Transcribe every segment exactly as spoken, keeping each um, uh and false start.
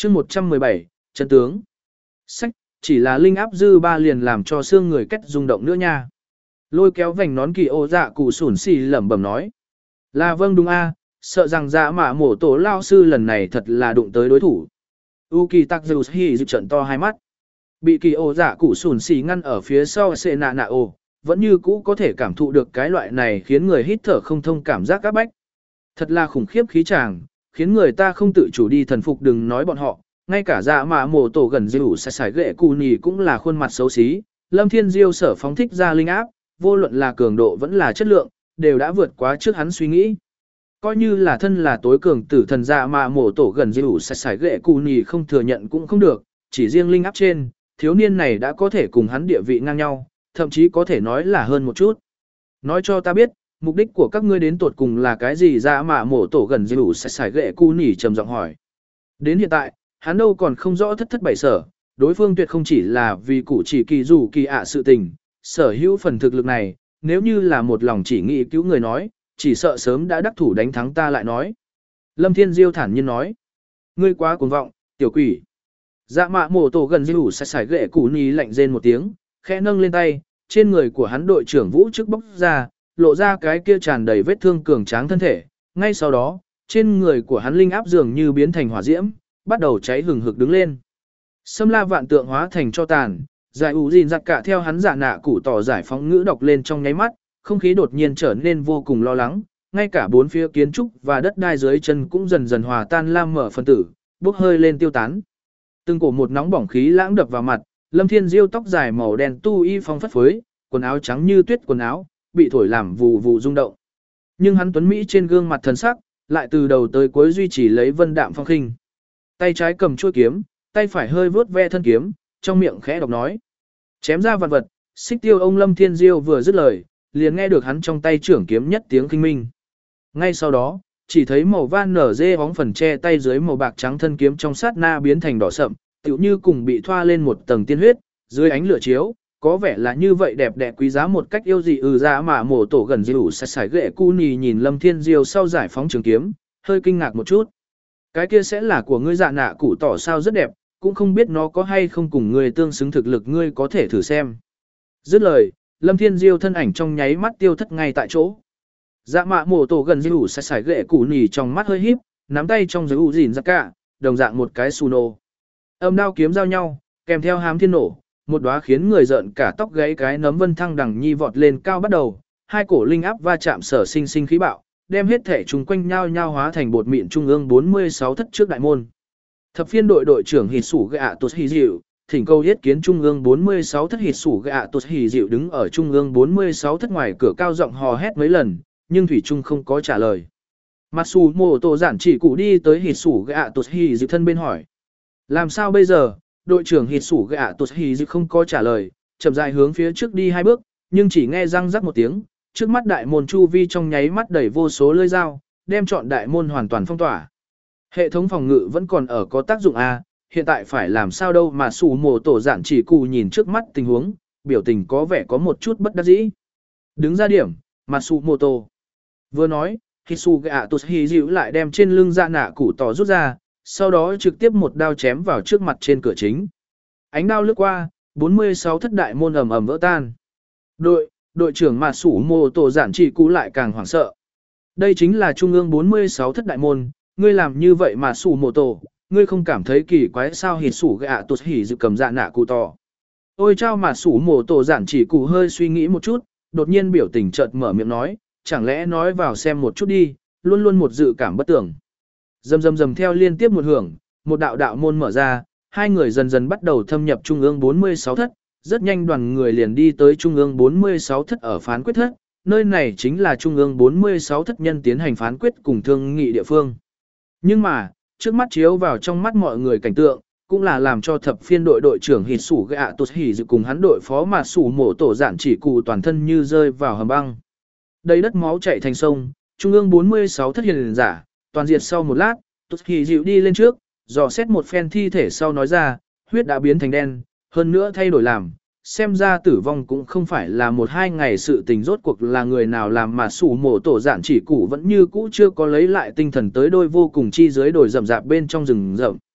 chương một trăm mười bảy, chân tướng. Sách, chỉ là linh áp dư ba liền làm cho xương người kết rung động nữa nha. Lôi kéo vành nón kỳ ô dạ cụ sủn xì lẩm bẩm nói. Là vâng đúng a, sợ rằng dạ mạ mổ tổ lao sư lần này thật là đụng tới đối thủ. Uki Takzuhi dự trận to hai mắt. Bị kỳ ô dạ cụ sủn xì ngăn ở phía sau xê nạ nạ ô, vẫn như cũ có thể cảm thụ được cái loại này khiến người hít thở không thông cảm giác áp bách. Thật là khủng khiếp khí chàng, khiến người ta không tự chủ đi thần phục, đừng nói bọn họ, ngay cả dạ mạ mổ tổ gần dữ sai sải ghệ cù nhì cũng là khuôn mặt xấu xí. Lâm Thiên Diêu sở phóng thích ra linh áp, vô luận là cường độ vẫn là chất lượng, đều đã vượt quá trước hắn suy nghĩ. Coi như là thân là tối cường tử thần dạ mạ mổ tổ gần dữ sai sải ghệ cù nhì không thừa nhận cũng không được, chỉ riêng linh áp trên, thiếu niên này đã có thể cùng hắn địa vị ngang nhau, thậm chí có thể nói là hơn một chút. Nói cho ta biết, mục đích của các ngươi đến tột cùng là cái gì? Dạ mạ mổ tổ gần dữ sai sải ghệ cù nhì trầm giọng hỏi. Đến hiện tại, hắn đâu còn không rõ thất thất bảy sở, đối phương tuyệt không chỉ là vì cụ chỉ kỳ dù kỳ ạ sự tình, sở hữu phần thực lực này, nếu như là một lòng chỉ nghĩ cứu người nói, chỉ sợ sớm đã đắc thủ đánh thắng ta lại nói. Lâm Thiên Diêu thản nhiên nói, ngươi quá cuồng vọng, tiểu quỷ. Dạ mạ mổ tổ gần dữ sai sải ghệ củ ní lạnh rên một tiếng, khẽ nâng lên tay, trên người của hắn đội trưởng vũ trước bốc ra, lộ ra cái kia tràn đầy vết thương cường tráng thân thể, ngay sau đó, trên người của hắn linh áp dường như biến thành hỏa diễm, bắt đầu cháy hừng hực đứng lên. Sâm la vạn tượng hóa thành cho tàn, giải ủ gìn giặt cả theo hắn giả nạ củ tỏ giải phóng ngữ đọc lên trong nháy mắt, không khí đột nhiên trở nên vô cùng lo lắng, ngay cả bốn phía kiến trúc và đất đai dưới chân cũng dần dần hòa tan lam mở phân tử, bốc hơi lên tiêu tán. Từng cổ một nóng bỏng khí lãng đập vào mặt, Lâm Thiên Diêu tóc dài màu đen tu y phong phất phới, quần áo trắng như tuyết quần áo, bị thổi làm vù vù rung động. Nhưng hắn tuấn mỹ trên gương mặt thần sắc, lại từ đầu tới cuối duy trì lấy vân đạm phong khinh. Tay trái cầm chuôi kiếm, tay phải hơi vướt ve thân kiếm, trong miệng khẽ đọc nói. Chém ra vạn vật, xích tiêu ông Lâm Thiên Diêu vừa dứt lời, liền nghe được hắn trong tay trưởng kiếm nhất tiếng kinh minh. Ngay sau đó, chỉ thấy màu van nở dê bóng phần che tay dưới màu bạc trắng thân kiếm trong sát na biến thành đỏ sậm, tựu như cùng bị thoa lên một tầng tiên huyết, dưới ánh lửa chiếu, có vẻ là như vậy đẹp đẽ quý giá một cách yêu dị. Ừ ra mà mổ tổ gần dữ sải sải ghệ cu nì nhìn Lâm Thiên Diêu sau giải phóng trường kiếm, hơi kinh ngạc một chút. Cái kia sẽ là của ngươi dạ nạ củ tỏ sao rất đẹp, cũng không biết nó có hay không cùng ngươi tương xứng thực lực, ngươi có thể thử xem. Dứt lời, Lâm Thiên Diêu thân ảnh trong nháy mắt tiêu thất ngay tại chỗ. Dạ mạ mổ tổ gần dữ sải sải ghệ củ nì trong mắt hơi híp, nắm tay trong giới u dìn ra cả, đồng dạng một cái su nô. Âm đao kiếm giao nhau, kèm theo hám thiên nổ, một đóa khiến người giận cả tóc gáy cái nấm vân thăng đằng nhi vọt lên cao bắt đầu, hai cổ linh áp va chạm sở sinh sinh khí bạo, đem hết thể chung quanh nhau nhau hóa thành bột mịn trung ương bốn mươi sáu thất trước đại môn. Thập phiên đội đội trưởng Hỉ Sủ Gạ Tụt Hỉ Dịu, thỉnh câu yết kiến trung ương bốn mươi sáu thất. Hỉ Sủ Gạ Tụt Hỉ Dịu đứng ở trung ương bốn mươi sáu thất ngoài cửa cao giọng hò hét mấy lần, nhưng thủy trung không có trả lời. Matsumoto giản chỉ cụ đi tới Hỉ Sủ Gạ Tụt Hỉ Dịu thân bên hỏi: làm sao bây giờ? Đội trưởng Hỉ Sủ Gạ Tụt Hỉ Dịu không có trả lời, chậm rãi hướng phía trước đi hai bước, nhưng chỉ nghe răng rắc một tiếng, trước mắt đại môn chu vi trong nháy mắt đẩy vô số lưỡi dao, đem trọn đại môn hoàn toàn phong tỏa. Hệ thống phòng ngự vẫn còn ở có tác dụng à, hiện tại phải làm sao đâu? Mà sủ mổ tổ giản chỉ cụ nhìn trước mắt tình huống, biểu tình có vẻ có một chút bất đắc dĩ. Đứng ra điểm, mà sủ mổ tổ. Vừa nói, Hisuga Toshi dịu lại đem trên lưng dạ nạ củ tỏ rút ra, sau đó trực tiếp một đao chém vào trước mặt trên cửa chính. Ánh đao lướt qua, bốn mươi sáu thất đại môn ầm ầm vỡ tan. Đội, đội trưởng mà sủ mổ tổ giản chỉ cụ lại càng hoảng sợ. Đây chính là trung ương bốn mươi sáu thất đại môn, ngươi làm như vậy mà sủ mổ tổ, ngươi không cảm thấy kỳ quái sao? Hỉ sủ gạ tụt hỉ dự cầm dạ nạ cụ tỏ. Ôi chao, mà sủ mổ tổ giản chỉ cụ hơi suy nghĩ một chút, đột nhiên biểu tình chợt mở miệng nói, chẳng lẽ nói vào xem một chút đi, luôn luôn một dự cảm bất tưởng. Dầm dầm dầm theo liên tiếp một hưởng, một đạo đạo môn mở ra, hai người dần dần bắt đầu thâm nhập trung ương bốn mươi sáu thất, rất nhanh đoàn người liền đi tới trung ương bốn mươi sáu thất ở phán quyết thất, nơi này chính là trung ương bốn mươi sáu thất nhân tiến hành phán quyết cùng thương nghị địa phương. Nhưng mà, trước mắt chiếu vào trong mắt mọi người cảnh tượng, cũng là làm cho thập phiên đội đội trưởng Hỉ Sủ Gạ Tụt Hỉ Dịu cùng hắn đội phó mà sủ mổ tổ giản chỉ cụ toàn thân như rơi vào hầm băng. Đầy đất máu chảy thành sông, trung ương bốn mươi sáu thất hiền giả, toàn diệt sau một lát, Tụt Hỉ Dịu đi lên trước, dò xét một phen thi thể sau nói ra, huyết đã biến thành đen, hơn nữa thay đổi làm, xem ra tử vong cũng không phải là một hai ngày sự tình. Rốt cuộc là người nào làm mà sủ mổ tổ giản chỉ cụ vẫn như cũ chưa có lấy lại tinh thần tới đôi vô cùng chi dưới đồi rậm rạp bên trong rừng rậm.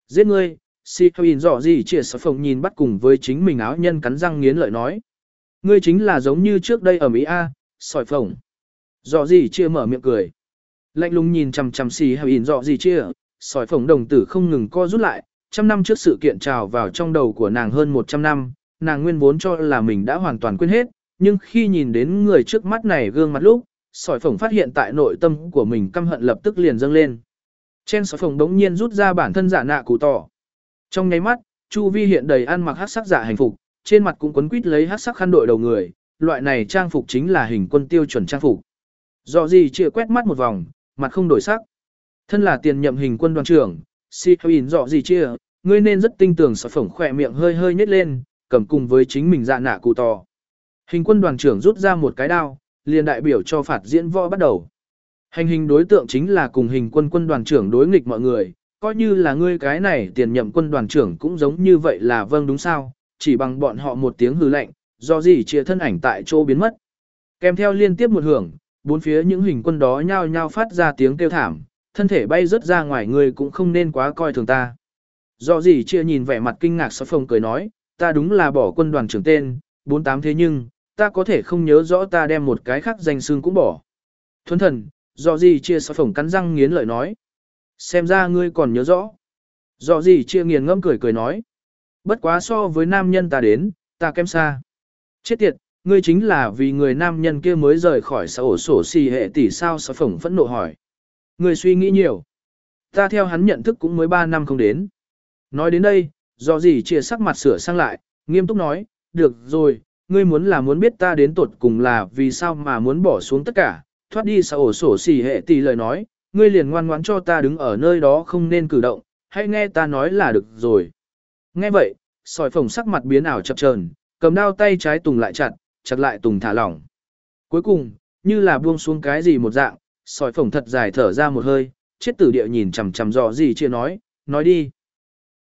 Giết ngươi, si hình rõ gì chia sỏi phồng nhìn bắt cùng với chính mình áo nhân cắn răng nghiến lợi nói. Ngươi chính là giống như trước đây ở Mỹ A, sỏi phồng. Rõ gì chia mở miệng cười. Lạnh lùng nhìn chằm chằm si hình rõ gì chia, sỏi phồng đồng tử không ngừng co rút lại, trăm năm trước sự kiện trào vào trong đầu của nàng hơn một trăm năm, nàng nguyên vốn cho là mình đã hoàn toàn quên hết, nhưng khi nhìn đến người trước mắt này gương mặt lúc, sỏi phồng phát hiện tại nội tâm của mình căm hận lập tức liền dâng lên. Chen sỏi phồng đống nhiên rút ra bản thân giả nạ cụ tỏ. Trong nháy mắt, chu vi hiện đầy ăn mặc hắc sắc dạ hành phục, trên mặt cũng quấn quít lấy hắc sắc khăn đội đầu người, loại này trang phục chính là hình quân tiêu chuẩn trang phục. Dọ gì chia quét mắt một vòng, mặt không đổi sắc. Thân là tiền nhậm hình quân đoàn trưởng, si hình dọ gì chia, ngươi nên rất tinh tường sỏi phồng khỏe miệng hơi hơi nhếch lên, cầm cùng với chính mình dạ nạ cụ tỏ. Hình quân đoàn trưởng rút ra một cái đao, liền đại biểu cho phạt diễn võ bắt đầu. Hành hình đối tượng chính là cùng hình quân quân đoàn trưởng đối nghịch mọi người, coi như là ngươi cái này tiền nhậm quân đoàn trưởng cũng giống như vậy là vâng đúng sao, chỉ bằng bọn họ một tiếng hừ lạnh, do gì chia thân ảnh tại chỗ biến mất. Kèm theo liên tiếp một hưởng, bốn phía những hình quân đó nhao nhao phát ra tiếng kêu thảm, thân thể bay rớt ra ngoài người cũng không nên quá coi thường ta. Do gì chia nhìn vẻ mặt kinh ngạc soi phồng cười nói, ta đúng là bỏ quân đoàn trưởng tên, bốn tám thế nhưng, ta có thể không nhớ rõ ta đem một cái khác danh xương cũng bỏ. Thuấn thần, do gì chia soi phồng cắn răng nghiến lợi nói. Xem ra ngươi còn nhớ rõ. Do gì chia nghiền ngẫm cười cười nói. Bất quá so với nam nhân ta đến, ta kém xa. Chết tiệt, ngươi chính là vì người nam nhân kia mới rời khỏi xã ổ sổ xì hệ tỷ sao soi phồng phẫn nộ hỏi. Ngươi suy nghĩ nhiều. Ta theo hắn nhận thức cũng mới ba năm không đến. Nói đến đây, do gì chia sắc mặt sửa sang lại, nghiêm túc nói, được rồi, ngươi muốn là muốn biết ta đến tột cùng là vì sao mà muốn bỏ xuống tất cả, thoát đi xã ổ sổ xì hệ tỷ lời nói, ngươi liền ngoan ngoãn cho ta đứng ở nơi đó không nên cử động, hãy nghe ta nói là được rồi. Nghe vậy, sỏi phồng sắc mặt biến ảo chập chờn, cầm đao tay trái tùng lại chặt, chặt lại tùng thả lỏng. Cuối cùng, như là buông xuống cái gì một dạng, sỏi phồng thật dài thở ra một hơi, chết tử địa nhìn chằm chằm dò gì chia nói, nói đi.